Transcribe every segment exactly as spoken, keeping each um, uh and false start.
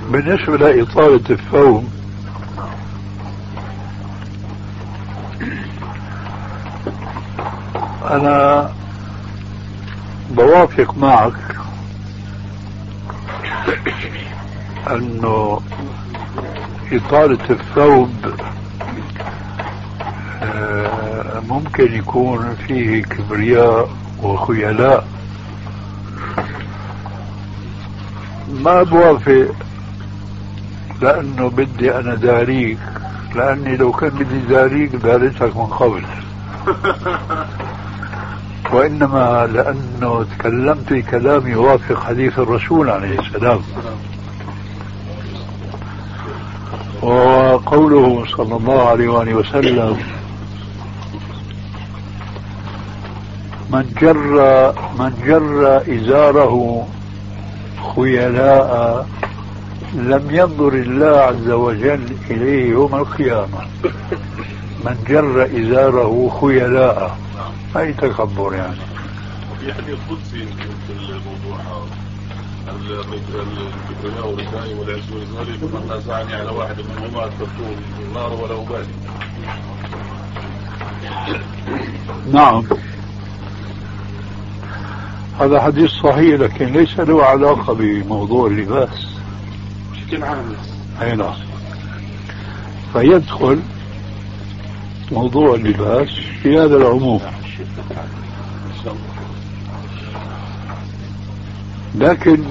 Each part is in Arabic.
بالنسبة لإطالة الثوب، أنا بوافق معك أنه إطالة الثوب ممكن يكون فيه كبرياء وخيلاء. ما بوافق لأنه بدي أنا داريك، لأني لو كان بدي داريك دارتك من قبل، وإنما لأنه تكلمت كلام يوافق حديث الرسول عليه السلام، وقوله صلى الله عليه وآله وسلم: من جر من جر إزاره خيلاء لم ينظر الله عز وجل إليه يوم القيامة. من جر إزاره خيلاء، أي تكبر يعني. في حديث قدسي في الموضوع الكبرياء والرثاء والعز والإزاري، فمن نازعني على واحد منهما أدخلته النار ولا أبالي. نعم، هذا حديث صحيح، لكن ليس له علاقة بموضوع اللباس بشكل عام. أي نعم، فيدخل موضوع اللباس في هذا العموم. لكن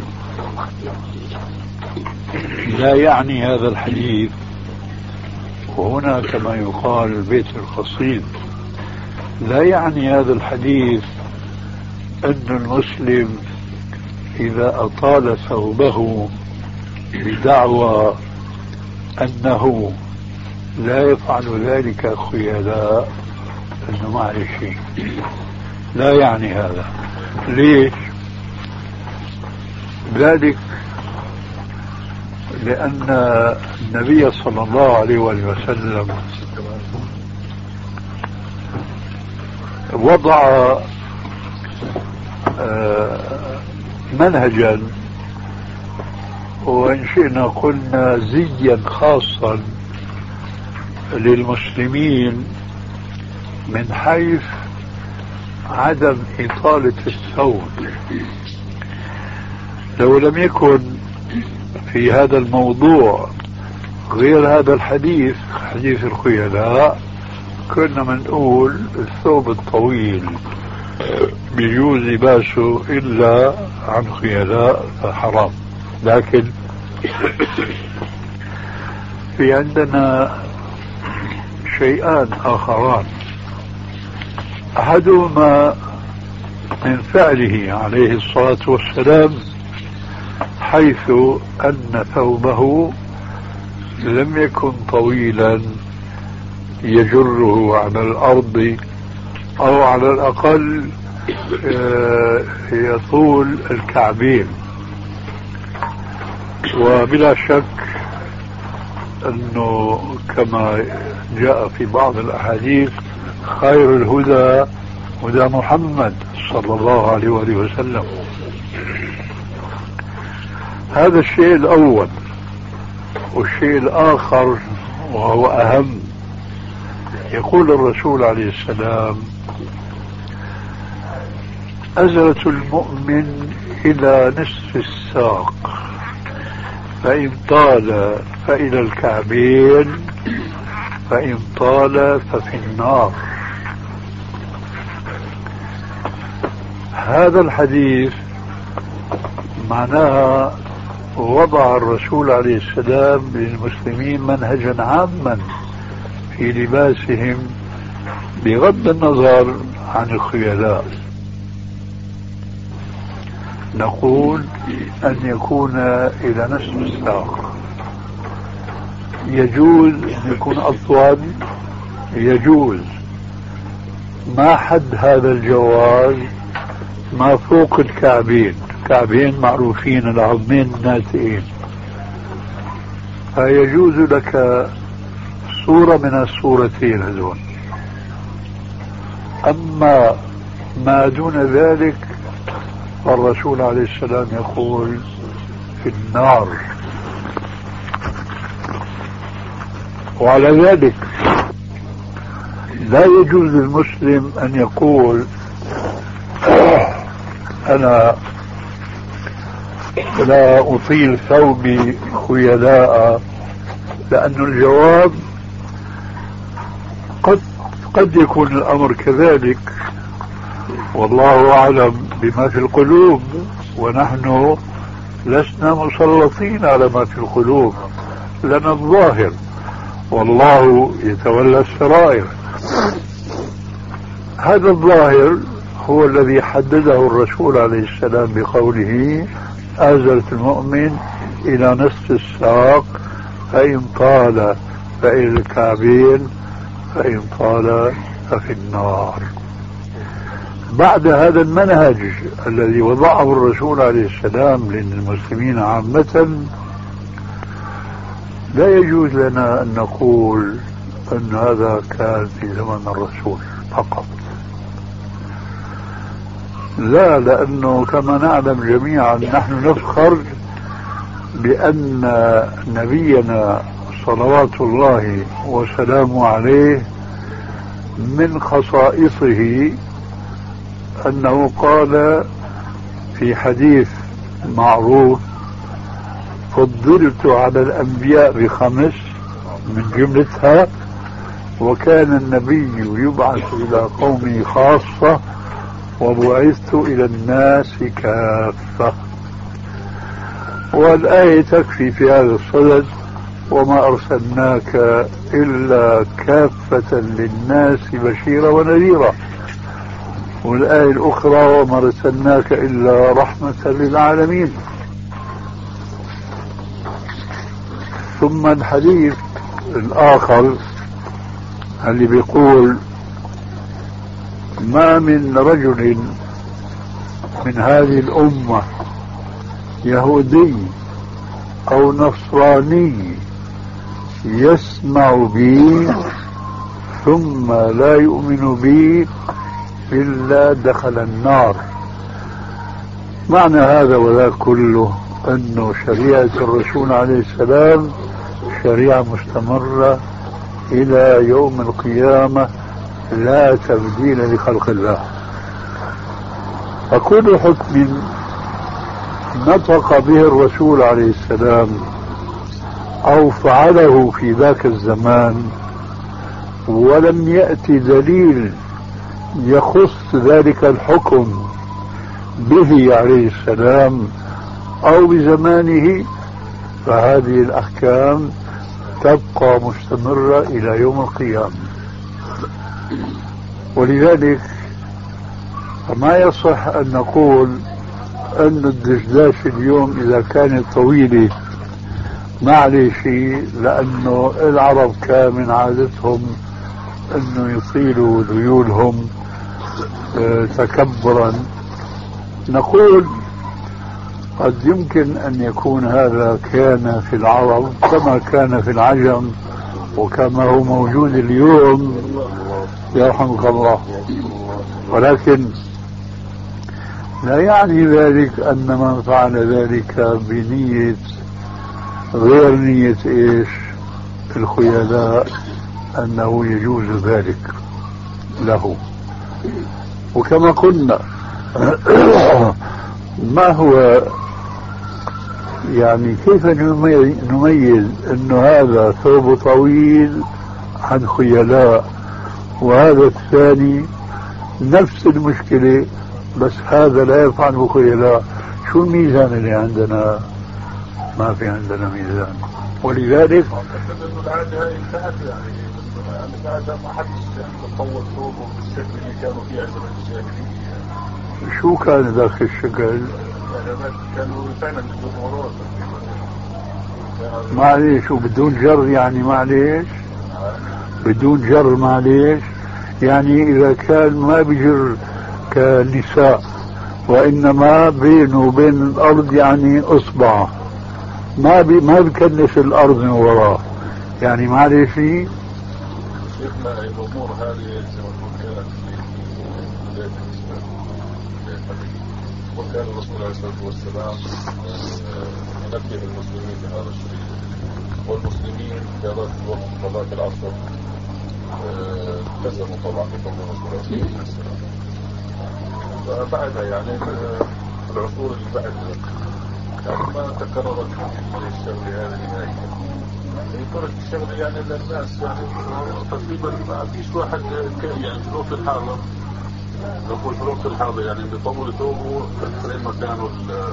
لا يعني هذا الحديث، وهنا كما يقال البيت القصيد، لا يعني هذا الحديث أن المسلم إذا أطال ثوبه بدعوى أنه لا يفعل ذلك خيلاء أنه ما عليه شيء. لا يعني هذا. ليش؟ ذلك لأن النبي صلى الله عليه وسلم وضع منهجا، وإن شئنا قلنا زيا خاصا للمسلمين من حيث عدم إطالة الثوب. لو لم يكن في هذا الموضوع غير هذا الحديث، حديث الخيلاء، كنا منقول الثوب الطويل بيجوز لباسه إلا عن خيلاء فحرام. لكن في عندنا شيئان آخران، أحدهما من فعله عليه الصلاة والسلام، حيث أن ثوبه لم يكن طويلا يجره على الأرض، أو على الأقل يطول الكعبين. وبلا شك أنه كما جاء في بعض الأحاديث: خير الهدى هدى محمد صلى الله عليه وآله وسلم. هذا الشيء الأول. والشيء الآخر وهو أهم، يقول الرسول عليه السلام: أزرة المؤمن إلى نصف الساق، فإن طال فإلى الكعبين، فإن طال ففي النار. هذا الحديث معناها وضع الرسول عليه السلام للمسلمين منهجا عاما في لباسهم بغض النظر عن الخيلاء. نقول أن يكون إلى نصف الساق، يجوز أن يكون أطول، يجوز. ما حد هذا الجواز؟ ما فوق الكعبين. كعبين معروفين، العظمين الناتئين، فيجوز لك صورة من الصورتين هذول. أما ما دون ذلك فالرسول عليه السلام يقول في النار. وعلى ذلك لا يجوز للمسلم أن يقول أنا لا أطيل ثوبي خيلاء، لأن الجواب قد قد يكون الأمر كذلك، والله أعلم بما في القلوب، ونحن لسنا مسلطين على ما في القلوب، لنا الظاهر والله يتولى السرائر. هذا الظاهر هو الذي حدده الرسول عليه السلام بقوله آزرة المؤمن إلى نصف الساق، فإن طال فإلى الكعبين، فإن طال ففي النار. بعد هذا المنهج الذي وضعه الرسول عليه السلام للمسلمين عامة، لا يجوز لنا أن نقول أن هذا كان في زمن الرسول فقط، لا، لأنه كما نعلم جميعا نحن نفخر بأن نبينا صلوات الله وسلامه عليه من خصائصه أنه قال في حديث معروف فضلت على الأنبياء بخمس من جملتها وكان النبي يبعث إلى قومه خاصة وبعثت إلى الناس كافة. والآية تكفي في هذا الصدد وما أرسلناك إلا كافة للناس بشيرا ونذيرا، والآية الأخرى وما أرسلناك إلا رحمة للعالمين. ثم الحديث الآخر اللي بيقول ما من رجل من هذه الأمة يهودي أو نصراني يسمع بي ثم لا يؤمن بي إلا دخل النار. معنى هذا وذاك كله أنه شريعة الرسول عليه السلام شريعة مستمرة إلى يوم القيامة لا تبديل لخلق الله. فكل حكم نطق به الرسول عليه السلام أو فعله في ذاك الزمان ولم يأتي دليل يخص ذلك الحكم به عليه السلام أو بزمانه، فهذه الأحكام تبقى مستمرة إلى يوم القيامة. ولذلك فما يصح أن نقول أن الدشداش اليوم إذا كانت طويلة ما عليه شيء، لأنه العرب كان من عادتهم أنه يطيلوا ذيولهم تكبرا. نقول قد يمكن أن يكون هذا كان في العرب كما كان في العجم وكما هو موجود اليوم يرحمك الله، ولكن لا يعني ذلك أن من فعل ذلك بنية غير نية إيش الخيلاء أنه يجوز ذلك له. وكما قلنا ما هو يعني كيف نميز أنه هذا ثوب طويل عن خيلاء وهذا الثاني نفس المشكلة بس هذا لا يفعل بخيلاء؟ شو الميزان اللي عندنا؟ ما في عندنا ميزان. ولذلك العادة هاي انتهت، يعني العادة ما حدش تطور ثوبه بالشكل اللي كانوا فيه زمان الجاهلية. شو كان ذاك الشكل؟ يعني كانوا فعلا الجمهورات معليش وبدون جر، يعني معليش بدون جر معليش، يعني إذا كان ما بجر كالنساء وإنما بينه وبين الأرض يعني أصبع، ما بي ما بكنس الأرض من وراه، يعني معليش شيء. شيخنا الأمور هذه زي ما تقول كانت في بداية الإسلام، وكان الرسول عليه الصلاة والسلام ينبه المسلمين بهذا الشيء. والمسلمين في ذات الوقت صلاة العصر التزموا طبعا بقول الرسول عليه السلام. فبعدها يعني العصور اللي بعد يعني ما تكررت الشغله هذه نهائيا. ترك الشغله يعني للناس يعني تقريبا ما فيش واحد يعني في الوقت الحاضر نقول في الوقت الحاضر يعني بيطول ثوبه زي ما كانوا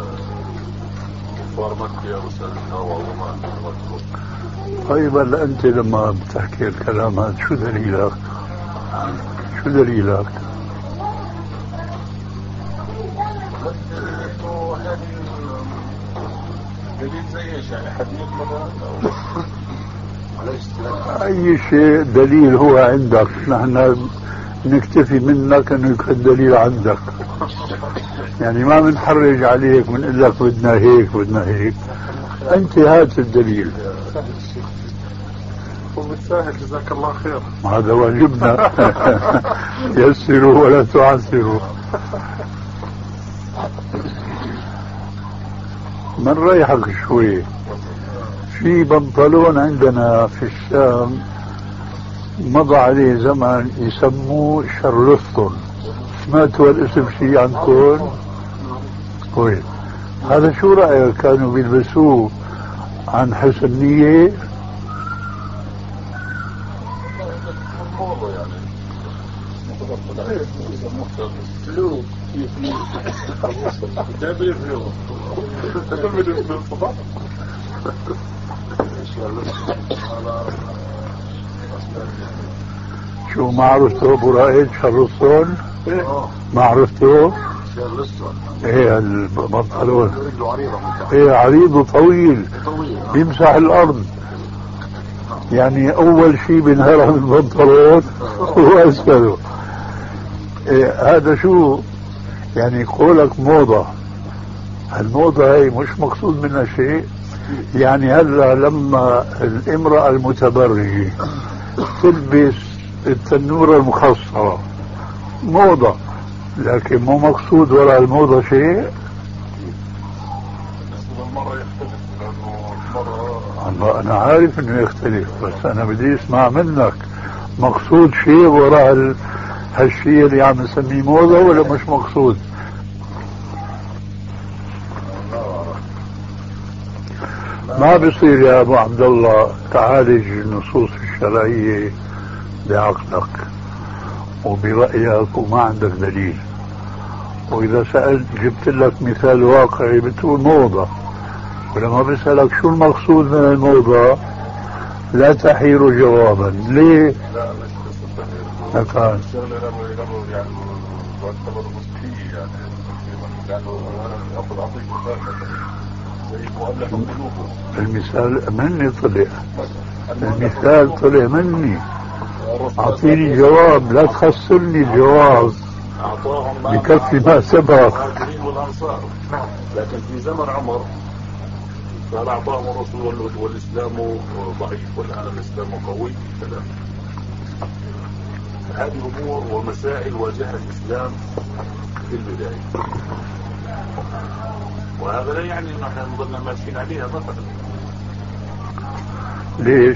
كفار مكة وسلمنا وعظماء. طيب هلا انت لما بتحكي الكلام هذا شو دليلك؟ شو دليلك؟ دليل زي ايش يعني حديث مثلا اي شيء دليل هو عندك، نحن نكتفي منك انه يكون دليل عندك. يعني ما بنحرج عليك بنقول لك بدنا هيك بدنا هيك، انت هات الدليل. وبتساهل جزاك الله خير. هذا واجبنا. يسروا ولا تعسروا. من ريحك شوي، في بنطلون عندنا في الشام مضى عليه زمن يسموه شارلستون، سمعتوا الاسم شيء عنكم؟ كويس. هذا شو رأيك كانوا بيلبسوه عن حسن نية؟ شو ما عرفته ابو رائد شارلستون؟ ما عرفته؟ ايه البنطلون ايه عريض وطويل بيمسح الارض، يعني اول شيء بينهرم البنطلون هو اسفله. إيه هذا شو يعني قولك موضة؟ الموضة هي مش مقصود منها شيء. يعني هلا لما الامرأة المتبرجة تلبس التنورة المخصرة موضة، لكن مو مقصود وراء الموضة شيء. أنا عارف انه يختلف، بس انا بدي اسمع منك مقصود شيء وراء هالشيء اللي عم نسميه موضة ولا مش مقصود؟ ما بصير يا ابو عبد الله تعالج النصوص الشرعية بعقلك وبرأيك وما عندك دليل، واذا سألت جبت لك مثال واقعي بتقول موضة، ولما بسألك شو المقصود من الموضة لا تحير جوابا. ليه؟ لا مش قصة تحير. الشغلة لما يعني تعتبر مسكية يعني لأنه أنا أخذ أعطيك مثال زي مؤلف قلوبهم. المثال مني طلع، المثال طلع مني. أعطيني جواب، لا تخسرني الجواب بكفي ما سبق. لكن في زمن عمر قال أعطاهم الرسول والإسلام ضعيف والآن الإسلام قوي. هذه أمور ومسائل واجهها الإسلام في البداية، وهذا لا يعني أن احنا نظلنا ماشيين عليها مثلا. ليش؟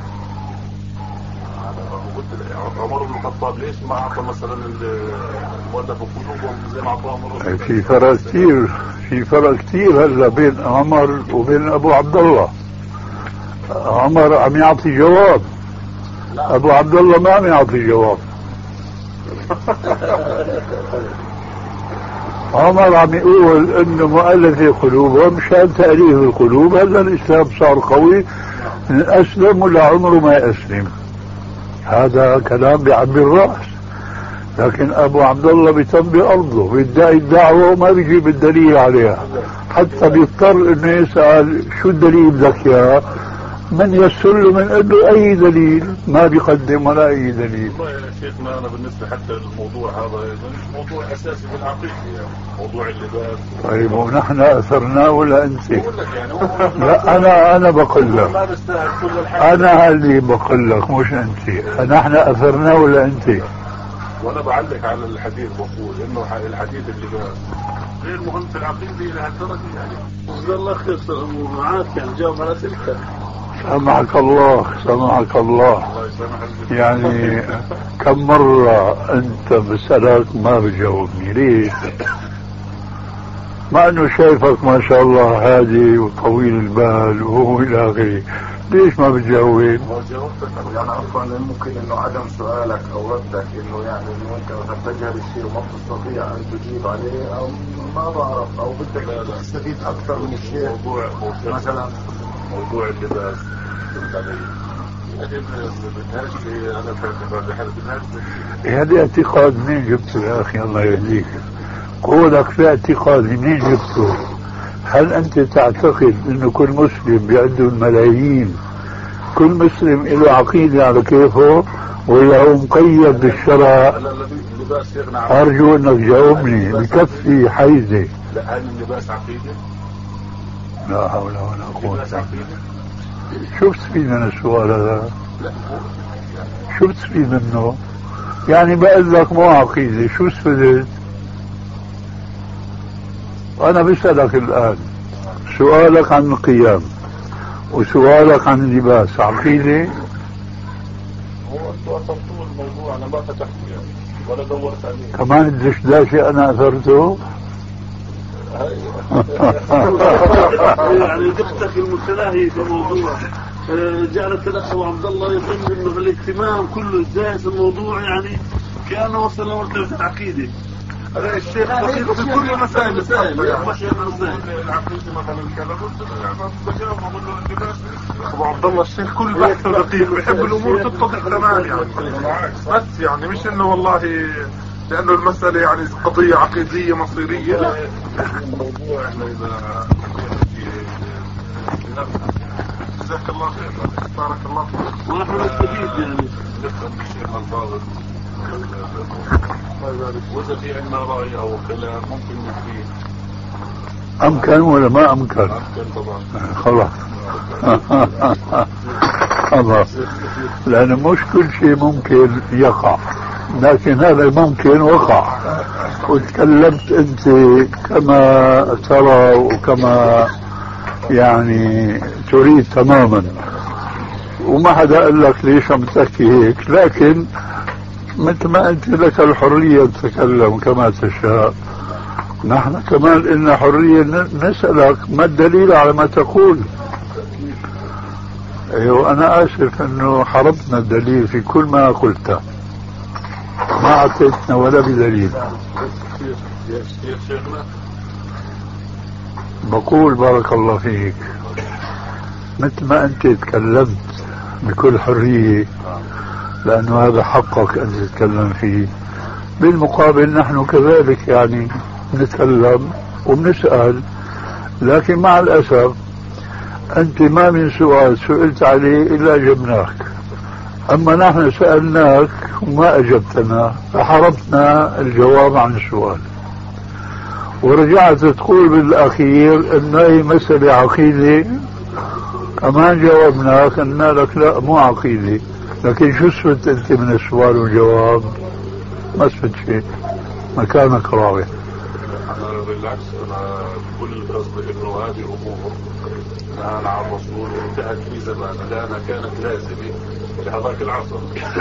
عمر بن الخطاب ليش ما أعطى مثلا المؤلف قلوبهم زي ما أعطاهم الرسول؟ في فرق كثير، في فرق كثير هلا بين عمر وبين أبو عبد الله. عمر عم يعطي جواب، أبو عبد الله ما عم يعطي جواب. عمر عم يقول انه مؤلف قلوبهم مشان تأليف القلوب. هلا الاسلام صار قوي، اسلم ولا عمره ما يسلم. هذا كلام بعبي الراس، لكن ابو عبد الله بيطبق ارضه، بيدعي الدعوه وما بيجيب الدليل عليها، حتى بيضطر انه يسال شو الدليل بدك اياه، من يسر له من قال له اي دليل، ما بيقدم ولا اي دليل. والله يا شيخنا انا بالنسبه حتى للموضوع هذا مش موضوع اساسي في العقيده، يعني موضوع اللباس. طيب ونحن اثرناه ولا انت؟ بقول لك يعني لا انا انا بقول لك، ما بستاهل كل الحاجة. انا اللي بقول لك مش انت. نحن اثرناه ولا انت؟ وانا بعلق على الحديث بقول انه الحديث اللباس غير مهم في العقيده الى هالدرجه يعني. جزاه الله خير معاك يعني جاوب على اسئلتك. سامحك الله سامحك الله. يعني كم مرة أنت بسألك ما بجاوبني ليش؟ مع أنه شايفك ما شاء الله هادي وطويل البال وهو إلى آخره، ليش ما بتجاوب؟ ما جاوبتك يعني أصلا ممكن إنه عدم سؤالك أو ردك إنه يعني إنه أنت مثلا تجهل الشيء وما تستطيع أن تجيب عليه، أو ما بعرف، أو بدك تستفيد أكثر من الشيء. موضوع مثلا موضوع اللباس هذا اعتقاد منين جبته يا أخي الله يهديك؟ قولك في اعتقاد منين جبته؟ هل أنت تعتقد أنه كل مسلم بيعده الملايين كل مسلم له عقيدة على كيفه ولا هو مقيد بالشرع؟ أرجو أنك جاوبني بكفي حيزة. لا هل اللباس عقيدة؟ لا حول ولا قوة. شو بتستفيد من السؤال هذا؟ شو بتستفيد منه؟ يعني بقول لك مو عقيدة، شو استفدت؟ أنا بسألك الآن سؤالك عن القيام وسؤالك عن اللباس عقيدة؟ هو أنتوا أثرتوا الموضوع، أنا ما فتحت يعني ولا دورت عليه. كمان الدشداشة أنا أثرته؟ يعني دختك المتناهي في الموضوع جعلت الأخ عبد الله يظن إنه الاهتمام كله جاهز الموضوع، يعني كأنه وصل لمرتبة العقيدة. الشيخ دقيق في كل مسائل مسائل مش العقيدة مثلا كذا بجاوب بقول له اللباس. أبو عبد الله الشيخ كل بحثه دقيق، بيحب الأمور تتضح تمام يعني، بس يعني مش إنه والله لأنه المسألة يعني قضية عقيدية مصيرية. الموضوع إحنا إذا جزاك الله خير بارك الله فيك ونحن نستفيد يعني نفهم الشيخ الفاضل وإذا في عندنا رأي أو كلام ممكن نفيد. أمكن ولا ما أمكن؟ أمكن طبعا. خلاص خلاص، لأن مش كل شيء ممكن يقع، لكن هذا ممكن وقع. وتكلمت أنت كما ترى وكما يعني تريد تماما، وما حدا قال لك ليش عم تحكي هيك، لكن مثل ما أنت لك الحرية تتكلم كما تشاء، نحن كمان لنا حرية نسألك ما الدليل على ما تقول. أيوة أنا آسف أنه حرمتنا الدليل في كل ما قلته، ما أعطيتنا ولا بدليل. بقول بارك الله فيك مثل ما أنت تكلمت بكل حرية، لأنه هذا حقك أن تتكلم فيه، بالمقابل نحن كذلك يعني نتكلم وبنسأل، لكن مع الأسف أنت ما من سؤال سئلت عليه إلا أجبناك، أما نحن سألناك وما أجبتنا فحرمتنا الجواب عن السؤال، ورجعت تقول بالأخير أن هي مسألة عقيدة، كمان جاوبناك أن لك لا مو عقيدة، لكن شو استفدت أنت من السؤال والجواب؟ ما استفدت شيء، مكانك راوي. أنا بالعكس أنا كل قصدي إنه هذه أمور نهانا عن الرسول وانتهت في زمان لأنها كانت لازمة لهذاك العصر.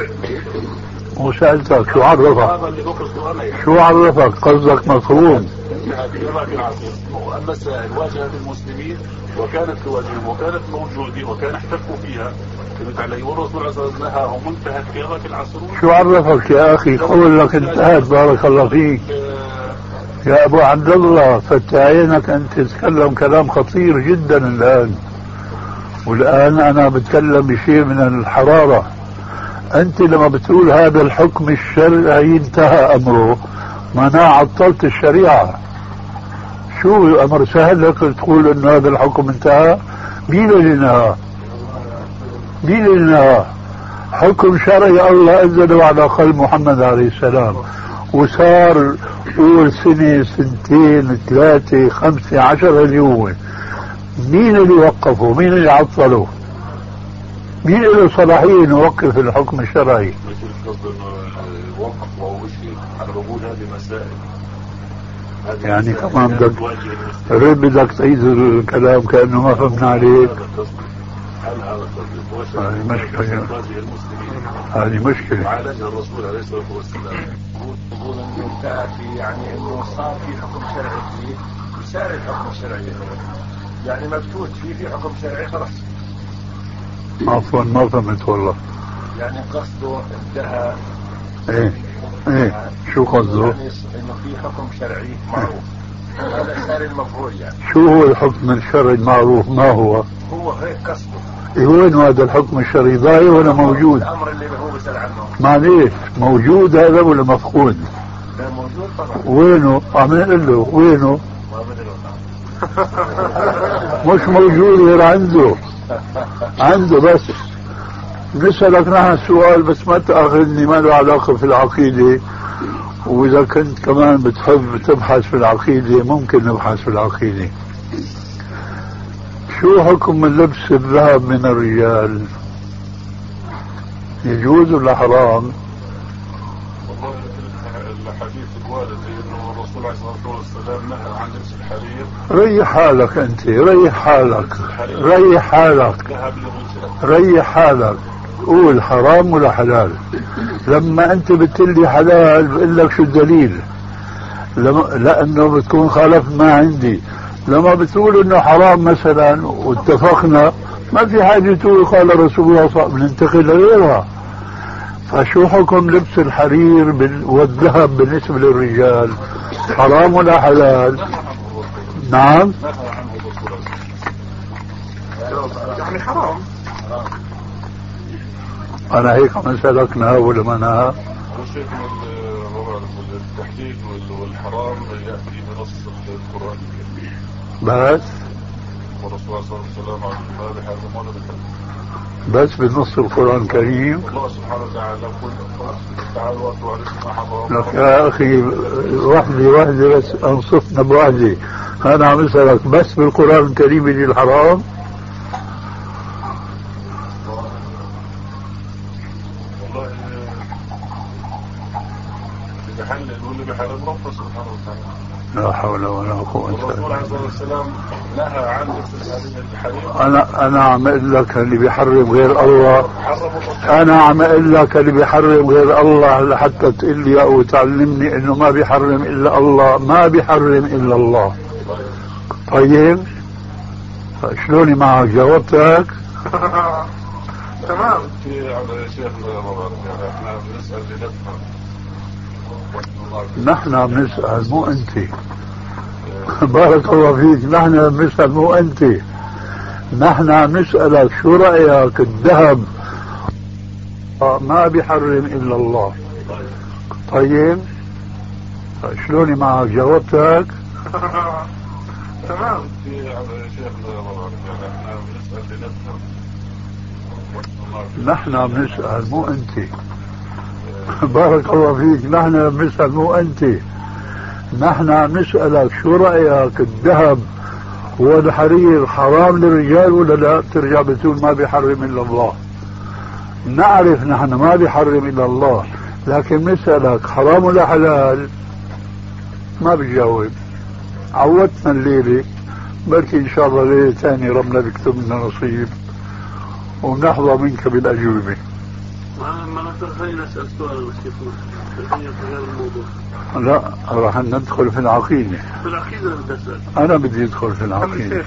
وسألتك شو عرفك؟ شو عرفك؟ قصدك مفهوم؟ انتهت في هذاك العصر المسائل واجهت المسلمين وكانت تواجههم وكانت موجودة وكان احتكوا فيها، فهمت علي؟ والرسول عليه الصلاة نهاهم وانتهت في هذاك العصر. شو عرفك يا أخي؟ قول لك انتهت بارك الله فيك يا أبو عبد الله، فتح عينك أن تتكلم كلام خطير جدا الآن، والآن أنا بتكلم بشيء من الحرارة. أنت لما بتقول هذا الحكم الشرعي انتهى أمره، معناه عطلت الشريعة. شو أمر سهل لك تقول أن هذا الحكم انتهى؟ مين اللي انتهى؟ مين اللي انتهى؟ حكم شرعي الله أنزله على قلب محمد عليه السلام، وصار أول سنة سنتين ثلاثة خمسة عشر اليوم، مين اللي وقفه؟ مين اللي عطله؟ مين له صلاحية يوقف الحكم الشرعي؟ مش قصد انه وقف وهو شيء، انا بقول هذه مسائل يعني كمان بدك رد بدك تعيد الكلام كأنه ما فهمنا عليك. هل هذا التطبيق هذه مشكلة، هذه مشكلة عالجها الرسول عليه الصلاة والسلام. يقول انه انتهى في يعني انه صار في حكم شرعي فيه يسار الحكم الشرعي، يعني مبتوت فيه في حكم شرعي خلاص. عفوا ما فهمت والله. يعني قصده انتهى. ايه ايه شو قصده؟ يعني انه في حكم شرعي معروف، هذا صار المفعول. يعني شو هو الحكم الشرعي المعروف؟ ما هو؟ هو هيك قصده. إيه وين هذا الحكم الشرعي؟ ضايع ولا موجود؟ الامر اللي هو بيسأل عنه معليش موجود هذا ولا مفقود؟ ده موجود طبعا. وينه؟ عم نقول له وينه؟ ما بدله مش موجود غير عنده عنده بس. نسألك نحن السؤال بس ما تأخذني، ما له علاقة في العقيدة، وإذا كنت كمان بتحب تبحث في العقيدة ممكن نبحث في العقيدة. شو حكم لبس الذهب من الرجال؟ يجوز ولا حرام؟ والله الحديث الوارد انه الرسول عليه الصلاه والسلام نهى عن لبس الحرير. ريح حالك انت، ريح حالك ريح حالك ذهب للرجال، ريح حالك. قول حرام ولا حلال. لما انت بتقول لي حلال بقول لك شو الدليل؟ لما لانه بتكون خالف ما عندي. لما بتقول انه حرام مثلا واتفقنا ما في حاجه تقول قال رسول الله صلى الله عليه وسلم، بننتقل لغيرها. فشو حكم لبس الحرير والذهب بالنسبه للرجال؟ حرام ولا حلال؟ نعم يعني حرام. انا هيك عم اسالك نهى ولا ما نهى؟ وشيء من التحديد والحرام ياتي بنص القران الكريم بس والرسول صلى الله عليه وسلم ما بحرمون بالحرام بس بنص القرآن الكريم. الله سبحانه وتعالى قل تعالوا واتلوا عليكم ما حرم لك يا أخي وحدي وحدي بس أنصفنا بوحدي. أنا عم أسألك بس بالقرآن الكريم يجي الحرام؟ والله اللي بحلل واللي بحرم ربنا سبحانه وتعالى. لا حول ولا قوة إلا بالله. الرسول عليه الصلاة والسلام نهى عن لبس الحرير. أنا أنا عم أقول لك اللي بيحرم غير الله. أنا عم أقول لك اللي بيحرم غير الله لحتى تقول لي أو تعلمني إنه ما بيحرم إلا الله. ما بيحرم إلا الله. طيب شلوني معك؟ جاوبتك؟ تمام. في على شيخ مبارك يعني احنا بنسأل لنفهم. نحن عم نسأل مو أنت. بارك الله فيك. نحن عم نسأل مو أنت. نحن عم نسألك شو رأيك الذهب ما بيحرم إلا الله. طيب شلوني معك؟ جاوبتك؟ تمام. في على شيخ مبارك يعني احنا بنسأل لنفهم. نحن عم نسأل مو أنت. بارك الله فيك. نحن عم نسأل مو أنت. نحن عم نسألك شو رأيك الذهب والحرير حرام للرجال ولا لا؟ ترجع بتقول ما بيحرم إلا الله. نعرف نحن ما بيحرم إلا الله، لكن نسألك حرام ولا حلال؟ ما بيجاوب. عودتنا الليلة، بركي إن شاء الله ليلة ثانية ربنا بيكتب لنا نصيب ونحظى منك بالأجوبة. ما خلينا نسأل سؤال خلينا في غير الموضوع. لا راح ندخل في العقيدة. في العقيدة بدي أسأل. أنا بدي أدخل في العقيدة.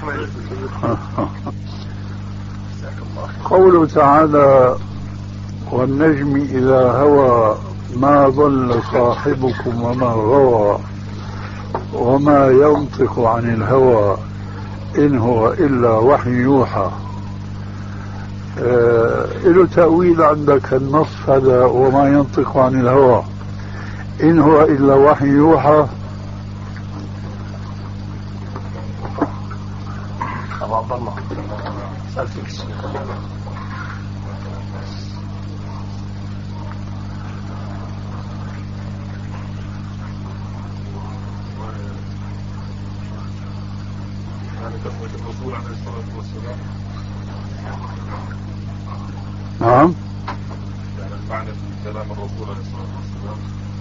قوله تعالى والنجم إذا هوى ما ضل صاحبكم وما غوى وما ينطق عن الهوى إن هو إلا وحي يوحى. آه له تأويل عندك النص هذا وما ينطق عن الهوى إن هو إلا وحي يوحى. أبو عبد الله سأل فيك الشيخ. يعني تثبت الرسول عليه الصلاة والسلام. نعم. يعني المعنى في كلام الرسول عليه الصلاة والسلام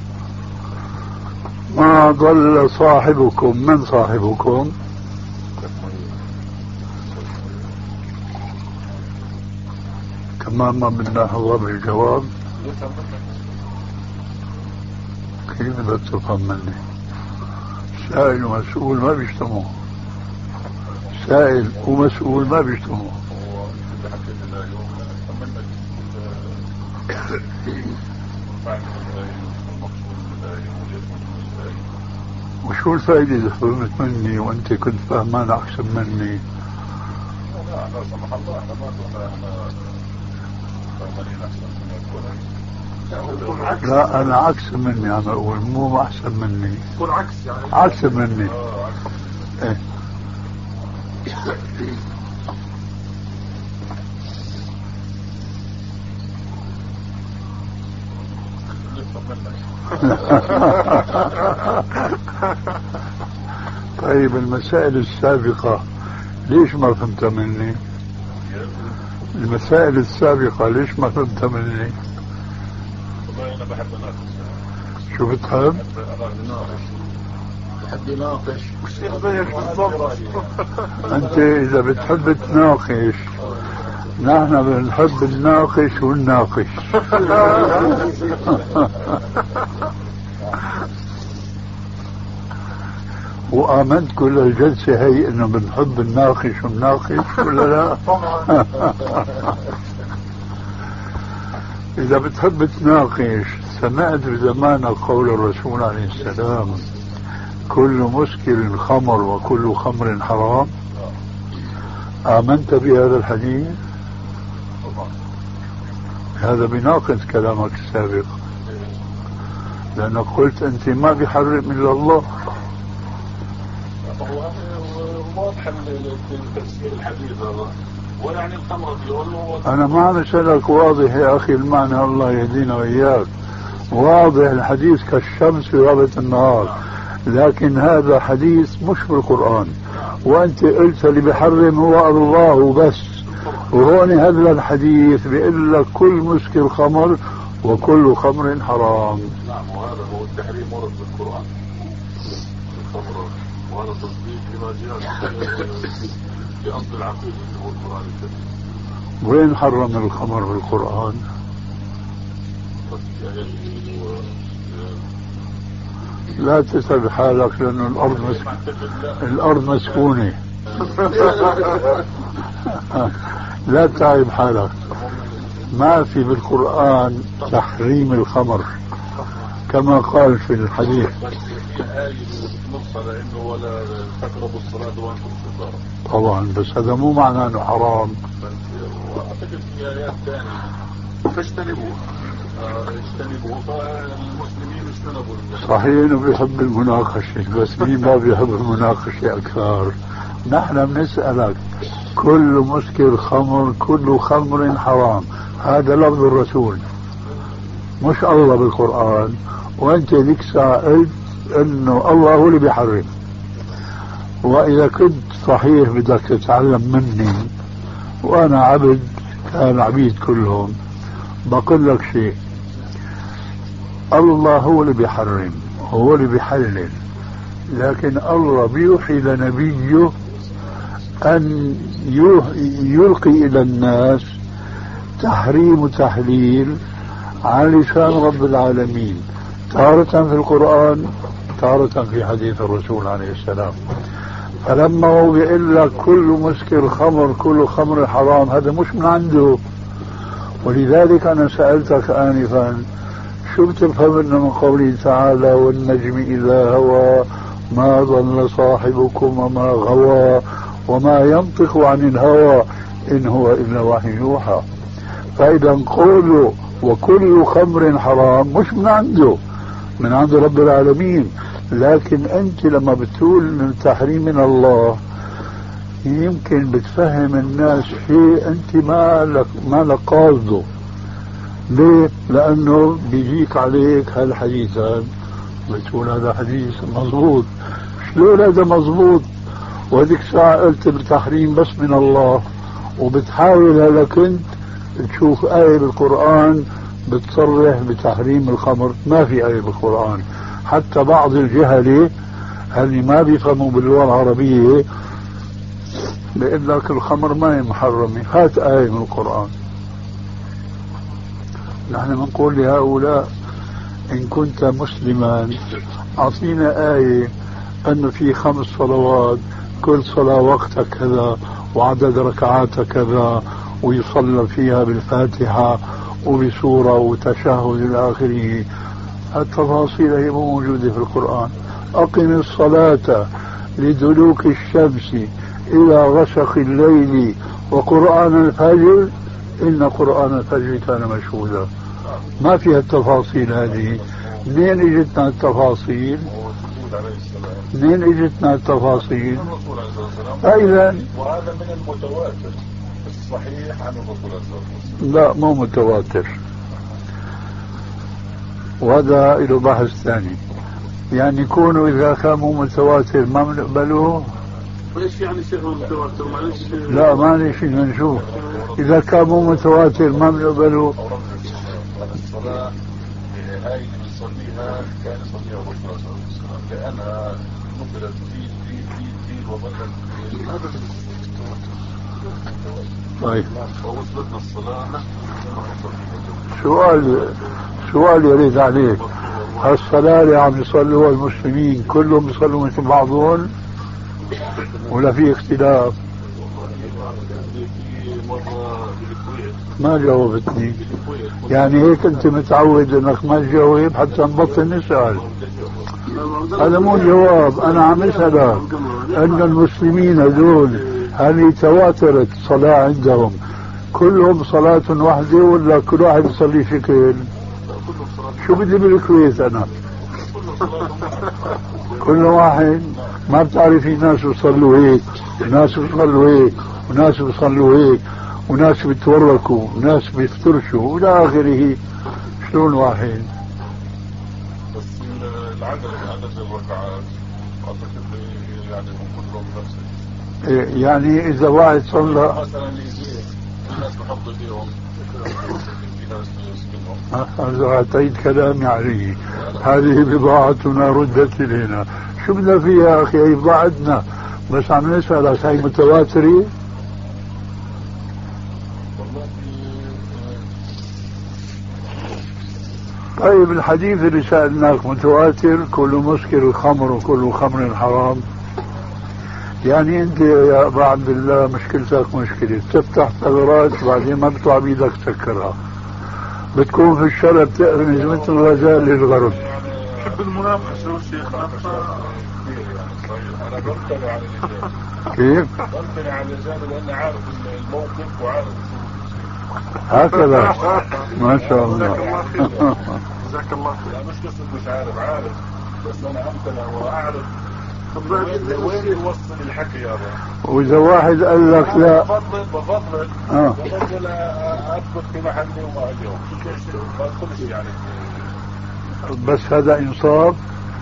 ما ضل صاحبكم. من صاحبكم؟ كمان ما بدنا نحضر الجواب. كيف بدك تفهم مني؟ سائل ومسؤول ما بيجتمعوا. سائل ومسؤول ما بيجتمعوا. وشو الفائدة إذا فهمت مني وأنت كنت فهمان أحسن مني؟ لا لا سمح الله احنا ما كنا احنا فاهمين احسن منك ولا لا أنا عكس مني، أنا أقول مو أحسن مني. يكون عكس يعني عكس مني. اه عكس. إيه. طيب المسائل السابقة ليش ما فهمت مني؟ المسائل السابقة ليش ما فهمت مني؟ والله انا بحب اناقش. شو بتحب؟ بحب يناقش. والشيخ زيك بالضبط. أنت إذا بتحب تناقش نحن بنحب نناقش ونناقش. وآمنت كل الجلسة هي إنه بنحب نناقش ونناقش ولا لا؟ إذا بتحب تناقش سمعت بزمان قول الرسول عليه السلام كل مسكر خمر وكل خمر حرام. آمنت بهذا الحديث؟ هذا بيناقض كلامك السابق، لأنك قلت أنت ما بيحرم إلا الله. هو واضح تفسير الحديث هذا ولا يعني الخمر فيه. أنا ما عم أسألك واضح يا أخي المعنى، الله يهدينا وإياك. واضح الحديث كالشمس في غابة النهار، لكن هذا حديث مش بالقرآن، وأنت قلت اللي بيحرم هو الله بس، وهون هذا الحديث بيقول لك كل مسكر خمر وكل خمر حرام. نعم وهذا هو التحريم ورد بالقرآن الخمر، وهذا تصديق لما جاء في أصل العقيدة اللي هو القرآن الكريم. وين حرم الخمر بالقرآن؟ لا تسأل حالك لأنه الأرض مسكونة. الأرض مسكونة. لا تعب حالك. ما في بالقرآن تحريم الخمر كما قال في الحديث. طبعا بس هذا مو معناه انه حرام. واعتقد في ايات ثانيه فاجتنبوه اجتنبوه فالمسلمين اجتنبوا. صحيح انه بيحب المناقشه، بس مين ما بيحب المناقشه اكثر؟ نحن بنسالك كل مسكر خمر كل خمر حرام، هذا لفظ الرسول مش الله بالقرآن، وانت ذيك ساعة قلت انه الله هو اللي بيحرم. واذا كنت صحيح بدك تتعلم مني وانا عبد كان عبيد كلهم، بقول لك شيء، الله هو اللي بيحرم هو اللي بيحلل، لكن الله بيوحي لنبيه أن يلقي إلى الناس تحريم وتحليل على لسان رب العالمين، تارة في القرآن تارة في حديث الرسول عليه السلام. فلما هو بيقول لك كل مسكر خمر كل خمر حرام، هذا مش من عنده. ولذلك أنا سألتك آنفا شو بتفهم من قوله تعالى والنجم إذا هوى ما ضل صاحبكم وما غوى وما ينطق عن الهوى إن هو إلا وحي يوحى. فإذا قولوا وكل خمر حرام مش من عنده، من عند رب العالمين. لكن أنت لما بتقول من التحريم من الله يمكن بتفهم الناس شيء أنت ما لك ما لك قاصده. ليه؟ لأنه بيجيك عليك هالحديثان بتقول هذا حديث مضبوط. شلون هذا مضبوط وهذيك ساعة قلت بالتحريم بس من الله، وبتحاول هلا كنت تشوف آية بالقرآن بتصرح بتحريم الخمر؟ ما في آية بالقرآن. حتى بعض الجهلة اللي ما بيفهموا باللغة العربية بيقول لك الخمر ما هي محرمة، هات آية من القرآن. نحن بنقول لهؤلاء إن كنت مسلما أعطينا آية أن في خمس صلوات كل صلاة وقتها كذا وعدد ركعاتها كذا ويصلى فيها بالفاتحة وبسورة وتشهد إلى آخره. التفاصيل هي موجودة في القرآن. أقم الصلاة لدلوك الشمس إلى غسق الليل وقرآن الفجر إن قرآن الفجر كان مشهودا. ما فيها التفاصيل هذه. منين اجتنا التفاصيل؟ منين اجتنا التفاصيل؟ فإذا وهذا من المتواتر الصحيح عن الرسول صلى الله عليه وسلم. لا مو متواتر، وهذا له بحث ثاني. يعني يكونوا إذا كان مو متواتر ما بنقبلوه. ايش يعني شيخ متواتر؟ معلش لا معلش نشوف. إذا كان مو متواتر ما بنقبلوه. الصلاة هاي اللي بنصليها كان يصليها الرسول صلى الله عليه وسلم لأنها نقلت في في في في وظلت. طيب ووصلتنا الصلاة سؤال سؤال يريد عليك. هالصلاة اللي عم يصلوها المسلمين كلهم يصلوا مثل بعضهم ولا في اختلاف؟ ما جاوبتني. يعني هيك انت متعود انك ما تجاوب حتى نبطل نسأل. هذا مو جواب. انا عم اسألك ان المسلمين هذول هل تواترت الصلاة عندهم كلهم صلاة واحدة ولا كل واحد يصلي شكل؟ شو بدي بالكويت انا؟ كل واحد ما بتعرفي ناس بيصلوا هيك وناس بيصلوا هيك وناس بيصلوا هيك وناس بيتوركوا وناس بيفترشوا والى اخره. شلون واحد؟ بس العدد عدد الركعات اعتقد يعني كلهم نفس. يعني اذا واحد صلى مثلا يزيد الناس بحطوا فيهم في ناس يسكنهم. هذا اعطيت كلامي عليه. هذه بضاعتنا ردت الينا. شو بدنا فيها اخي؟ هي بضاعتنا بس عم نسألك هي متواترة؟ طيب الحديث اللي سألناك متواتر كل مسكر الخمر وكل خمر حرام. يعني انت يا ابا عبد الله مشكلتك مشكلة تفتح ثغرات بعدين ما بيطلع بيدك تسكرها. بتكون في الشرع بتقرمز مثل غزال للغرب. بحب المناقشة والشيخ. انا بمتنع على الإجابة. كيف؟ بمتنع على الإجابة لأني عارف الموقف وعارف هكذا. ما شاء الله. جزاك الله خير. لا مش قصة مش عارف عارف بس أنا أمتنع وأعرف وين يوصل الحكي يا رب. وإذا واحد قال لك لا بفضل بفضل آه. بفضل أثبت في محلي وما أجاوب ما أدخلش يعني. بس هذا إنصاف.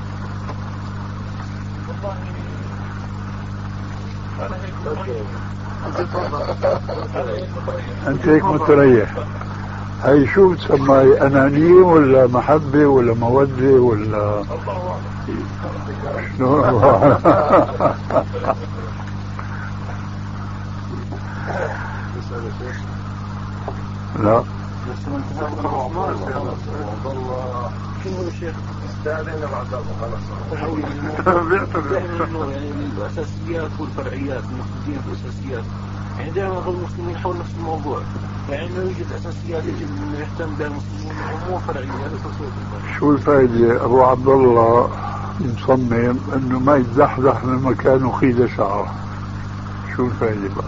أنت هيك متريح. هي شو بتسمى؟ أنانية ولا محبة ولا مودة ولا شنو؟ لا شنو الشيخ استاذنا بعد خلاص يعني الاساسيات والفرعيات المفروضين بالاساسيات. يعني دائما نقول المسلمين حول نفس الموضوع. يعني انه يوجد اساسيات يجب انه يهتم بها المسلمين ومو فرعيات. شو الفائدة؟ ابو عبد الله مصمم انه ما يتزحزح من مكانه خيد شعره. شو الفائدة بقى؟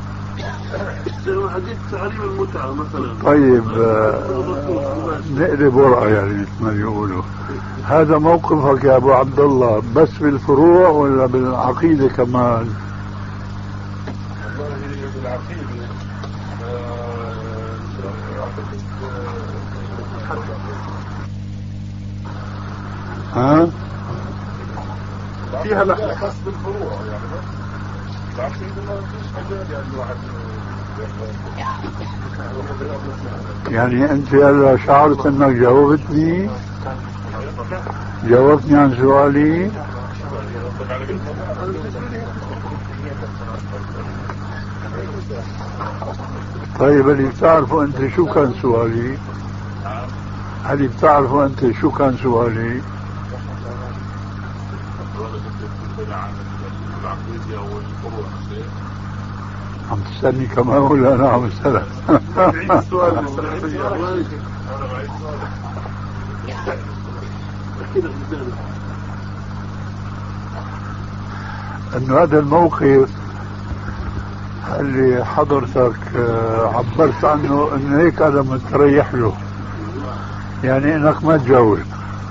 حديث تعليم المتعة مثلا. طيب نقلب ورقة يعني مثل ما يقولوا. هذا موقفك يا ابو عبد الله بس بالفروع ولا بالعقيدة كمان؟ والله بالعقيدة ها؟ فيها لحظة بس بالفروع يعني العقيدة ما فيش مجال يعني الواحد يعني انت هلا شعرت انك جاوبتني جاوبتني عن سؤالي. طيب اللي بتعرفوا انت شو كان سؤالي؟ هل بتعرفوا أنت شو كان سؤالي؟ عم تسألني كمان ولا أنا عم أسألك؟ السؤال انه هذا الموقف اللي حضرتك عبرت عنه انه هيك انا متريح له، يعني انك ما تجاوب.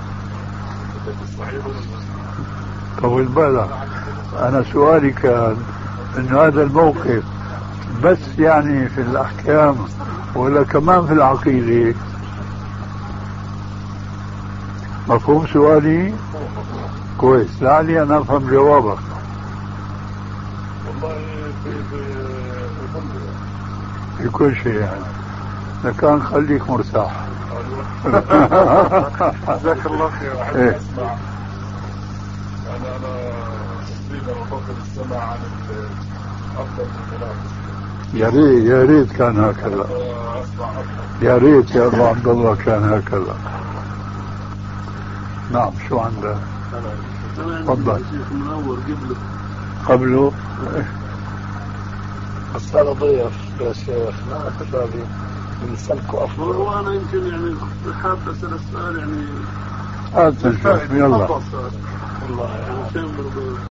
طول بالك، انا سؤالي كان انه هذا الموقف بس يعني في الاحكام ولا كمان في العقيدة؟ مفهوم سؤالي؟ كويس، لعلي انا افهم جوابك. والله في في كل شيء يعني، لكان خليك مرتاح. جزاك الله خير. احب إيه؟ اسمع. انا انا تقريبا افضل السماع عن افضل المنافس. يا ريت يا ريت كان هكذا، اسمع اكثر. يا ريت يا ابو عبد الله كان هكذا. نعم، شو عندك؟ تفضل. قبله بس هذا ضيف يا شيخ، ما كتابي من سلكه أفضل. وانا يمكن يعني حاب اسال السؤال يعني هات نشوف، يلا. والله يعني عشان برضه